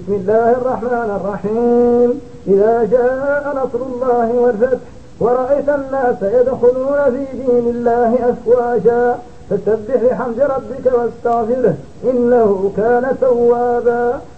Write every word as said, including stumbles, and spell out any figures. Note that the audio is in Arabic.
بسم الله الرحمن الرحيم. إذا جاء نصر الله والفتح ورأيت الناس يدخلون في دين الله أفواجا فسبح بحمد ربك واستغفره إنه كان توابا.